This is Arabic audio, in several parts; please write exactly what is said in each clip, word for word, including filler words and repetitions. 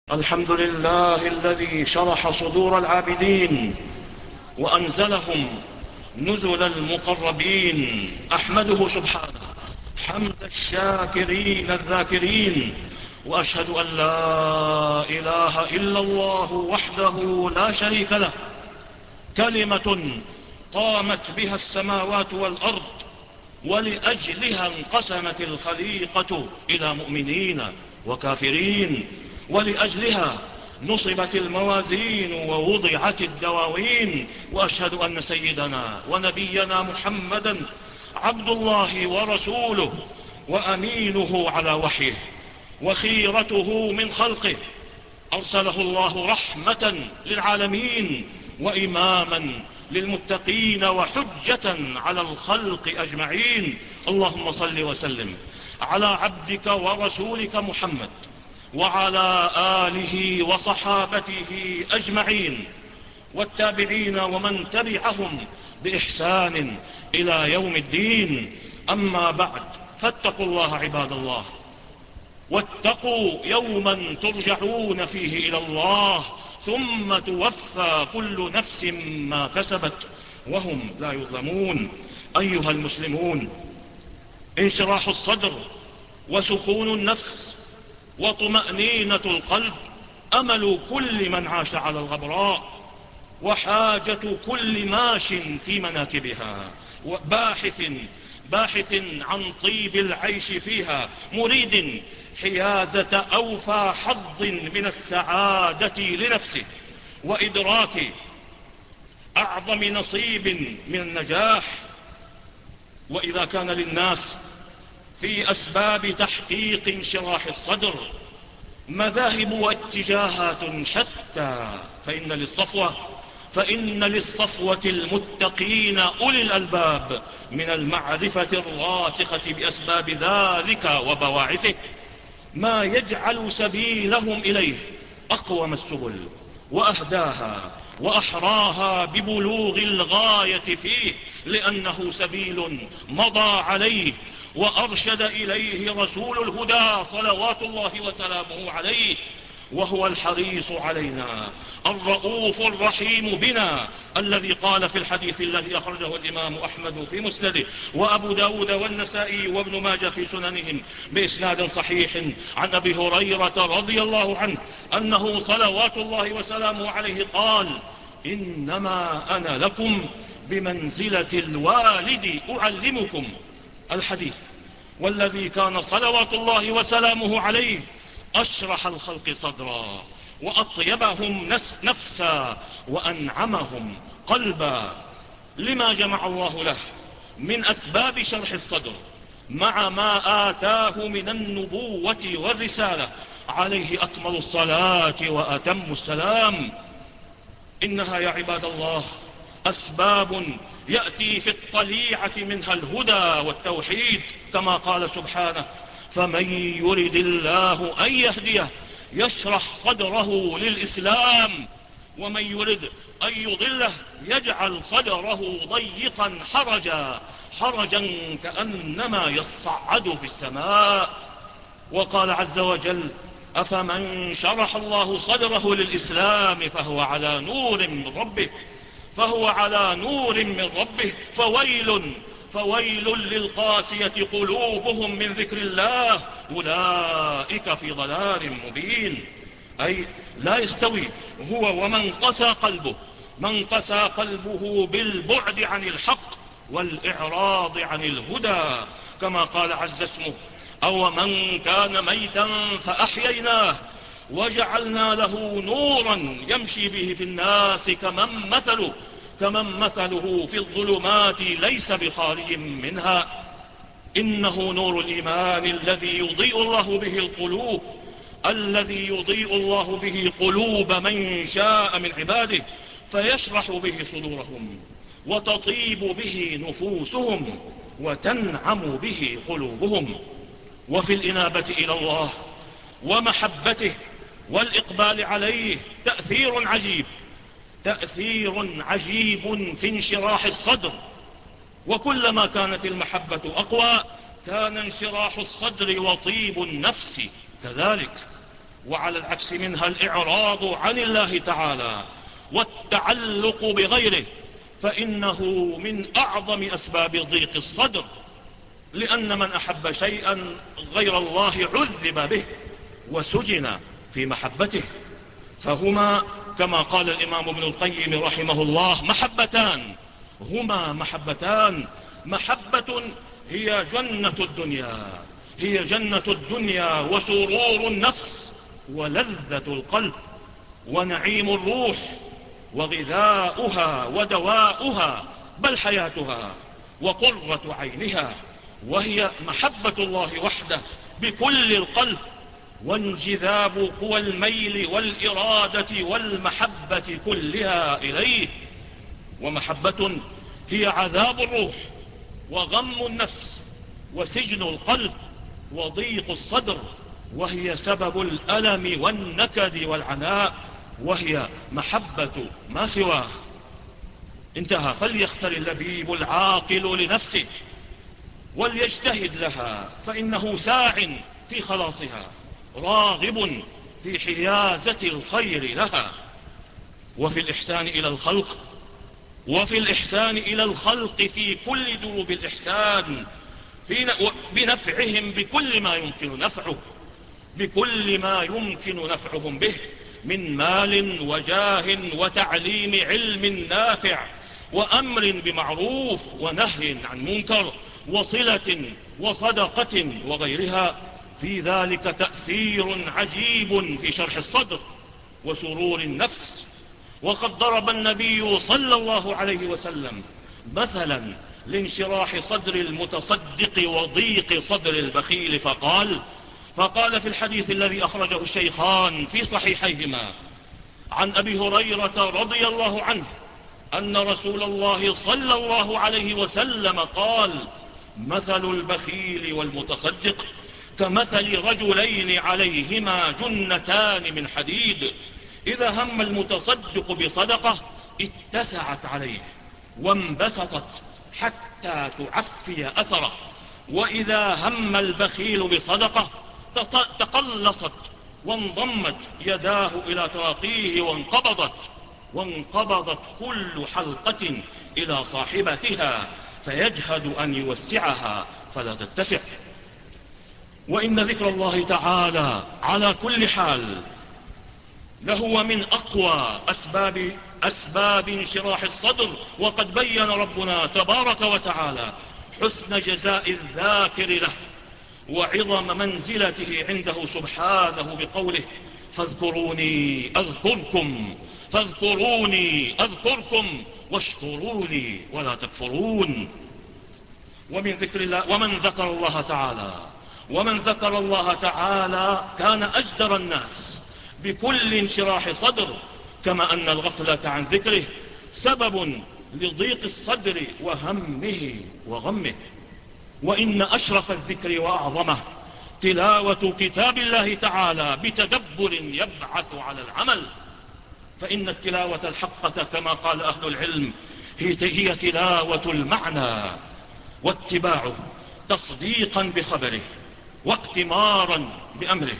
الحمد لله الذي شرح صدور العابدين وأنزلهم نزل المقربين. أحمده سبحانه حمد الشاكرين الذاكرين، وأشهد أن لا إله إلا الله وحده لا شريك له، كلمة قامت بها السماوات والأرض ولأجلها انقسمت الخليقة إلى مؤمنين وكافرين، ولأجلها نصبت الموازين ووضعت الدواوين. وأشهد أن سيدنا ونبينا محمدا عبد الله ورسوله وأمينه على وحيه وخيرته من خلقه، أرسله الله رحمة للعالمين وإماما للمتقين وحجة على الخلق أجمعين. اللهم صل وسلم على عبدك ورسولك محمد وعلى آله وصحابته أجمعين والتابعين ومن تبعهم بإحسان إلى يوم الدين. أما بعد، فاتقوا الله عباد الله، واتقوا يوما ترجعون فيه إلى الله ثم توفى كل نفس ما كسبت وهم لا يظلمون. أيها المسلمون، انشراح الصدر وسكون النفس وطمأنينة القلب أمل كل من عاش على الغبراء، وحاجة كل ماش في مناكبها، باحث باحث عن طيب العيش فيها، مريد حيازة أوفى حظ من السعادة لنفسه وإدراك أعظم نصيب من النجاح. وإذا كان للناس في أسباب تحقيق انشراح الصدر مذاهب واتجاهات شتى، فإن للصفوة فإن للصفوة المتقين أولي الألباب من المعرفة الراسخة بأسباب ذلك وبواعثه ما يجعل سبيلهم إليه أقوم السبل وأهداها وأحراها ببلوغ الغاية فيه، لأنه سبيل مضى عليه وأرشد إليه رسول الهدى صلوات الله وسلامه عليه، وهو الحريص علينا الرؤوف الرحيم بنا، الذي قال في الحديث الذي أخرجه الإمام أحمد في مسنده وأبو داود والنسائي وابن ماجه في سننهم بإسناد صحيح عن أبي هريرة رضي الله عنه أنه صلوات الله وسلامه عليه قال: إنما أنا لكم بمنزلة الوالد أعلمكم. الحديث والذي كان صلوات الله وسلامه عليه أشرح الخلق صدرا وأطيبهم نفسا وأنعمهم قلبا، لما جمع الله له من أسباب شرح الصدر مع ما آتاه من النبوة والرسالة، عليه أكمل الصلاة وأتم السلام. إنها يا عباد الله أسباب يأتي في الطليعة منها الهدى والتوحيد، كما قال سبحانه: فمن يرد الله أن يهديه يشرح صدره للإسلام، ومن يرد أن يضله يجعل صدره ضيقا حرجا حرجا كأنما يصعد في السماء. وقال عز وجل: أفمن شرح الله صدره للإسلام فهو على نور من ربه فهو على نور من ربه فويل فويل للقاسية قلوبهم من ذكر الله أولئك في ضلال مبين. أي لا يستوي هو ومن قسى قلبه من قسى قلبه بالبعد عن الحق والإعراض عن الهدى، كما قال عز اسمه: أو من كان ميتا فأحييناه وجعلنا له نورا يمشي به في الناس كمن مثله كمن مثله في الظلمات ليس بخارج منها. إنه نور الإيمان الذي يضيء الله به القلوب الذي يضيء الله به قلوب من شاء من عباده، فيشرح به صدورهم وتطيب به نفوسهم وتنعم به قلوبهم. وفي الإنابة إلى الله ومحبته والإقبال عليه تأثير عجيب تأثير عجيب في انشراح الصدر، وكلما كانت المحبة أقوى كان انشراح الصدر وطيب النفس كذلك. وعلى العكس منها الإعراض عن الله تعالى والتعلق بغيره، فإنه من أعظم أسباب ضيق الصدر، لأن من أحب شيئا غير الله عذب به وسجن في محبته. فهما كما قال الإمام ابن القيم رحمه الله محبتان، هما محبتان، محبة هي جنة الدنيا، هي جنة الدنيا وسرور النفس ولذة القلب ونعيم الروح وغذاؤها ودواؤها بل حياتها وقرة عينها، وهي محبة الله وحده بكل القلب وانجذاب قوى الميل والإرادة والمحبة كلها إليه. ومحبة هي عذاب الروح وغم النفس وسجن القلب وضيق الصدر، وهي سبب الألم والنكد والعناء، وهي محبة ما سواه. انتهى. فليختر اللبيب العاقل لنفسه وليجتهد لها، فإنه ساع في خلاصها راغب في حيازة الخير لها. وفي الإحسان إلى الخلق وفي الإحسان إلى الخلق في كل دروب الإحسان، في بنفعهم بكل ما يمكن نفعه بكل ما يمكن نفعهم به من مال وجاه وتعليم علم نافع وأمر بمعروف ونهي عن منكر وصلة وصدقة وغيرها. في ذلك تأثير عجيب في شرح الصدر وسرور النفس. وقد ضرب النبي صلى الله عليه وسلم مثلا لانشراح صدر المتصدق وضيق صدر البخيل، فقال فقال في الحديث الذي أخرجه الشيخان في صحيحيهما عن أبي هريرة رضي الله عنه أن رسول الله صلى الله عليه وسلم قال: مثل البخيل والمتصدق كمثل رجلين عليهما جنتان من حديد، إذا هم المتصدق بصدقة اتسعت عليه وانبسطت حتى تعفي أثره، وإذا هم البخيل بصدقة تقلصت وانضمت يداه إلى تراقيه وانقبضت وانقبضت كل حلقة إلى صاحبتها، فيجهد أن يوسعها فلا تتسع. وإن ذكر الله تعالى على كل حال لهو من أقوى أسباب, أسباب انشراح الصدر. وقد بين ربنا تبارك وتعالى حسن جزاء الذاكر له وعظم منزلته عنده سبحانه بقوله: فاذكروني أذكركم فاذكروني أذكركم واشكروني ولا تكفرون. ومن ذكر الله ومن ذكر الله تعالى ومن ذكر الله تعالى كان أجدر الناس بكل انشراح صدر، كما أن الغفلة عن ذكره سبب لضيق الصدر وهمه وغمه. وإن أشرف الذكر وأعظمه تلاوة كتاب الله تعالى بتدبر يبعث على العمل، فإن التلاوة الحقة كما قال أهل العلم هي تلاوة المعنى واتباعه تصديقا بخبره واقتمارا بأمره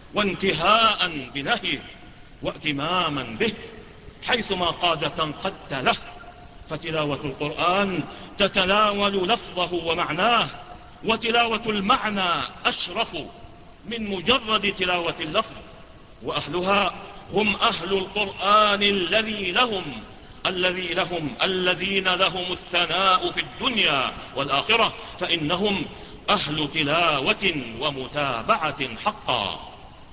وانتهاء بنهيه واتماما به، حيثما قادة قدت له. فتلاوة القرآن تتناول لفظه ومعناه، وتلاوة المعنى أشرف من مجرد تلاوة اللفظ. وأهلها هم أهل القرآن الذي لهم الذي لهم الذين لهم الثناء في الدنيا والآخرة، فإنهم أهل تلاوة ومتابعة حقا.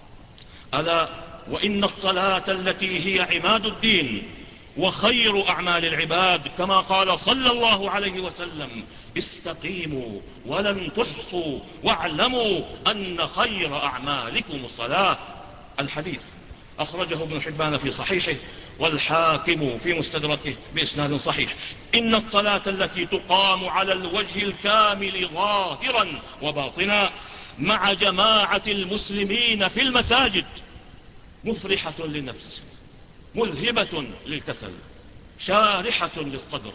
ألا وإن الصلاة التي هي عماد الدين وخير أعمال العباد، كما قال صلى الله عليه وسلم: استقيموا ولن تحصوا واعلموا أن خير أعمالكم الصلاة. الحديث أخرجه ابن حبان في صحيحه والحاكم في مستدركه بإسناد صحيح. إن الصلاة التي تقام على الوجه الكامل ظاهرا وباطنا مع جماعة المسلمين في المساجد مفرحة للنفس، مذهبة للكسل، شارحة للصدر،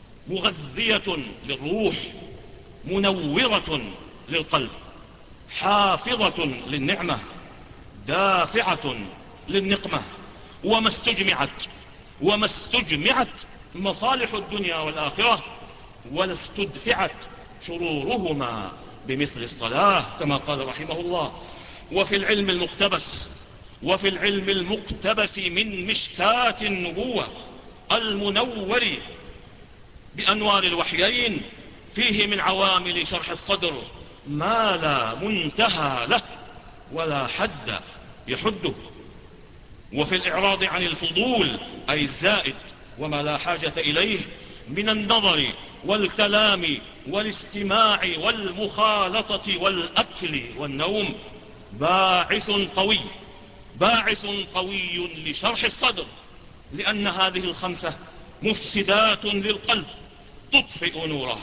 مغذية للروح، منورة للقلب، حافظة للنعمة، دافعة للنقمة، وما استجمعت وما استجمعت مصالح الدنيا والآخرة ولا استدفعت شرورهما بمثل الصلاة كما قال رحمه الله. وفي العلم المقتبس وفي العلم المقتبس من مشكاة النبوة المنور بأنوار الوحيين فيه من عوامل شرح الصدر ما لا منتهى له ولا حد يحده. وفي الإعراض عن الفضول أي الزائد وما لا حاجة إليه من النظر والكلام والاستماع والمخالطة والأكل والنوم باعث قوي باعث قوي لشرح الصدر، لأن هذه الخمسة مفسدات للقلب تطفئ نوره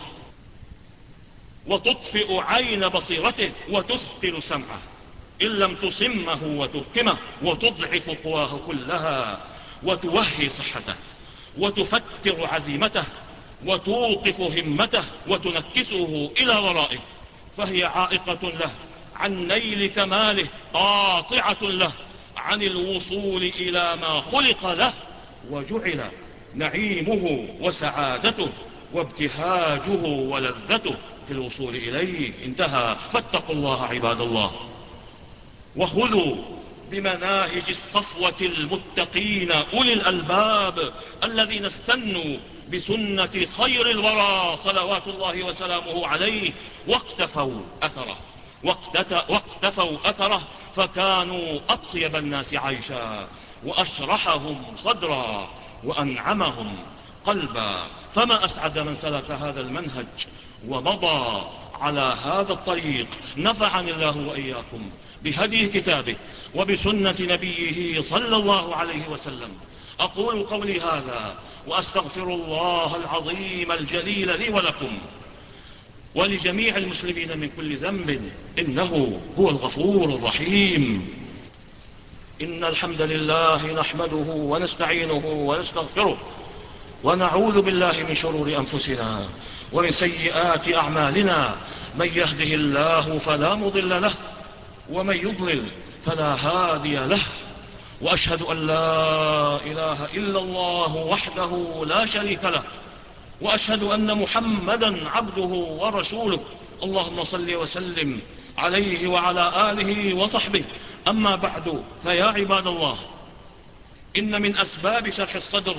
وتطفئ عين بصيرته وتثقل سمعه إن لم تصمه وتبكمه وتضعف قواه كلها وتوهي صحته وتفتر عزيمته وتوقف همته وتنكسه إلى ورائه، فهي عائقة له عن نيل كماله، قاطعة له عن الوصول إلى ما خلق له وجعل نعيمه وسعادته وابتهاجه ولذته في الوصول إليه. انتهى. فاتقوا الله عباد الله، وخذوا بمناهج الصفوة المتقين أولي الألباب الذين استنوا بسنة خير الورى صلوات الله وسلامه عليه واقتفوا أثره واقتفوا أثره فكانوا أطيب الناس عيشا وأشرحهم صدرا وأنعمهم قلبا. فما أسعد من سلك هذا المنهج ومضى على هذا الطريق. نفعني الله وإياكم بهدي كتابه وبسنة نبيه صلى الله عليه وسلم. أقول قولي هذا وأستغفر الله العظيم الجليل لي ولكم ولجميع المسلمين من كل ذنب، إنه هو الغفور الرحيم. إن الحمد لله نحمده ونستعينه ونستغفره ونعوذ بالله من شرور أنفسنا ومن سيئات أعمالنا، من يهده الله فلا مضل له ومن يضلل فلا هادي له، وأشهد أن لا إله إلا الله وحده لا شريك له، وأشهد أن محمدا عبده ورسوله. اللهم صل وسلم عليه وعلى آله وصحبه. أما بعد، فيا عباد الله، إن من أسباب شرح الصدر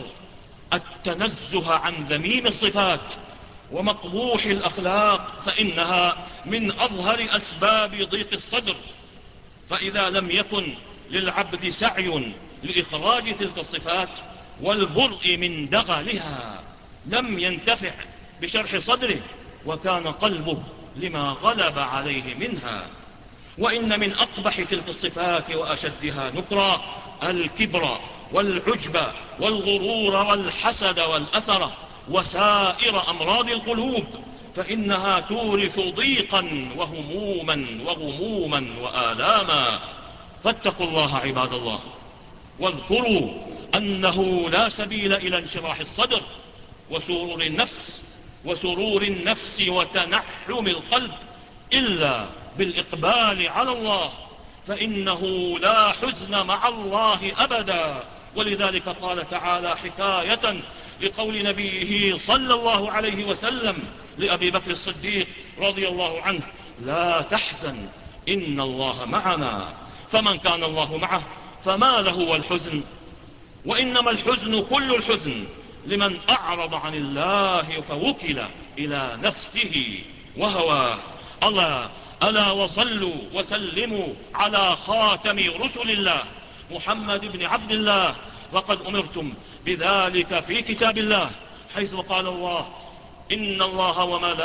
التنزه عن ذميم الصفات ومقبوح الأخلاق، فإنها من أظهر أسباب ضيق الصدر. فإذا لم يكن للعبد سعي لإخراج تلك الصفات والبرء من دغلها لم ينتفع بشرح صدره، وكان قلبه لما غلب عليه منها. وإن من أقبح تلك الصفات وأشدها نكرا الكبر والعجب والغرور والحسد والأثرة وسائر أمراض القلوب، فإنها تورث ضيقا وهموما وغموما وآلاما. فاتقوا الله عباد الله، واذكروا أنه لا سبيل إلى انشراح الصدر وسرور النفس وسرور النفس وتنحم القلب إلا بالإقبال على الله، فإنه لا حزن مع الله أبدا. ولذلك قال تعالى حكاية لقول نبيه صلى الله عليه وسلم لأبي بكر الصديق رضي الله عنه: لا تحزن إن الله معنا. فمن كان الله معه فما له والحزن، وإنما الحزن كل الحزن لمن أعرض عن الله فوكل إلى نفسه وهواه. ألا ألا وصلوا وسلموا على خاتم رسل الله محمد بن عبد الله، وقد أمرتم بذلك في كتاب الله، حيث قال الله: إن الله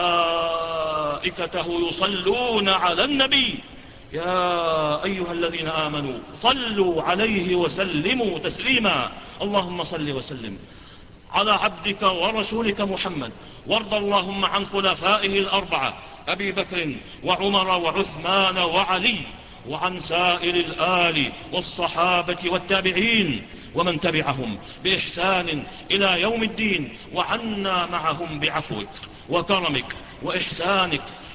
وملائكته يصلون على النبي يا أيها الذين آمنوا صلوا عليه وسلموا تسليما. اللهم صل وسلم على عبدك ورسولك محمد، وارض اللهم عن خلفائه الأربعة أبي بكر وعمر وعثمان وعلي، وعن سائر الآل والصحابة والتابعين ومن تبعهم بإحسان إلى يوم الدين، وعنا معهم بعفوك وكرمك وإحسانك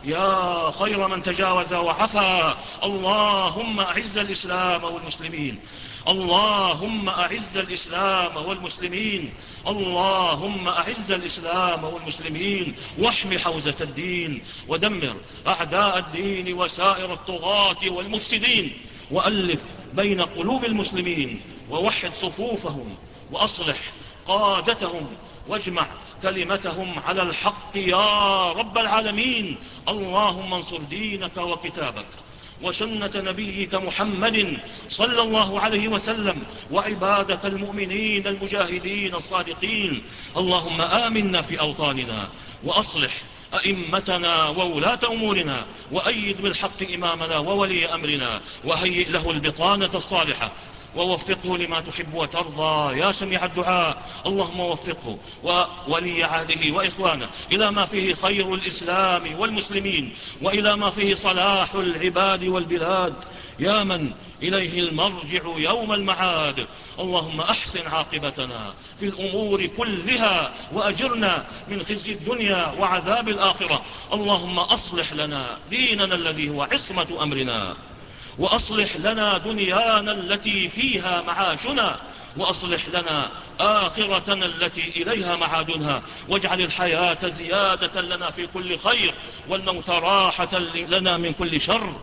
يا خير من تجاوز وعفا. اللهم أعز الإسلام والمسلمين، اللهم أعز الإسلام والمسلمين، اللهم أعز الإسلام والمسلمين، واحم حوزة الدين، ودمر أعداء الدين وسائر الطغاة والمفسدين، وألف بين قلوب المسلمين، ووحد صفوفهم، وأصلح قادتهم، واجمع كلمتهم على الحق يا رب العالمين. اللهم انصر دينك وكتابك وسنة نبيك محمد صلى الله عليه وسلم، وعبادك المؤمنين المجاهدين الصادقين. اللهم آمنا في أوطاننا، وأصلح أئمتنا وولاة أمورنا، وأيد بالحق إمامنا وولي أمرنا، وهيئ له البطانة الصالحة، ووفقه لما تحب وترضى يا سميع الدعاء. اللهم وفقه وولي عهده وإخوانه إلى ما فيه خير الإسلام والمسلمين، وإلى ما فيه صلاح العباد والبلاد، يا من إليه المرجع يوم المعاد. اللهم أحسن عاقبتنا في الأمور كلها، وأجرنا من خزي الدنيا وعذاب الآخرة. اللهم أصلح لنا ديننا الذي هو عصمة أمرنا، وأصلح لنا دنيانا التي فيها معاشنا، وأصلح لنا آخرتنا التي إليها معادنا، واجعل الحياة زيادة لنا في كل خير، والموت راحة لنا من كل شر.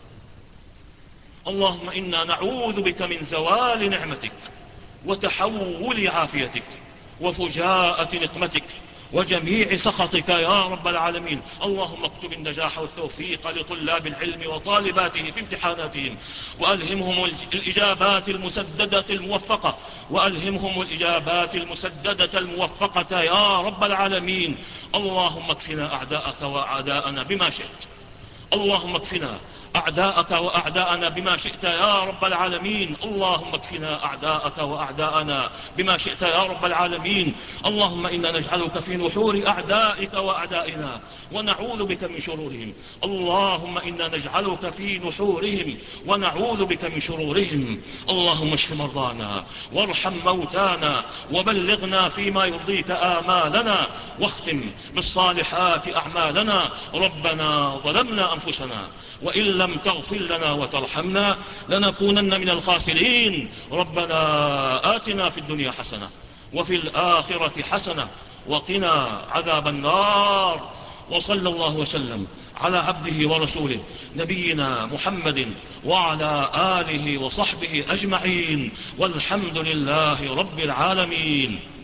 اللهم إنا نعوذ بك من زوال نعمتك، وتحول عافيتك، وفجاءة نقمتك، وجميع سخطك يا رب العالمين. اللهم اكتب النجاح والتوفيق لطلاب العلم وطالباته في امتحاناتهم، وألهمهم الإجابات المسددة الموفقة، وألهمهم الإجابات المسددة الموفقة يا رب العالمين. اللهم اكفنا أعداءك وأعداءنا بما شئت، اللهم اكفنا أعداءك وأعداءنا بما شئت يا رب العالمين. اللهم اكفنا أعداءك وأعداءنا بما شئت يا رب العالمين. اللهم إنا نجعلك في نحور أعدائك وأعدائنا، ونعوذ بك من شرورهم. اللهم إنا نجعلك في نحورهم، ونعوذ بك من شرورهم. اللهم اشف مرضانا، وارحم موتانا، وبلغنا فيما يرضيك آمالنا، واختم بالصالحات أعمالنا. ربنا ظلمنا أنفسنا، وإن لم تغفر لنا وترحمنا لنكونن من الخاسرين. ربنا آتنا في الدنيا حسنة، وفي الآخرة حسنة، وقنا عذاب النار. وصلى الله وسلم على عبده ورسوله نبينا محمد وعلى آله وصحبه أجمعين، والحمد لله رب العالمين.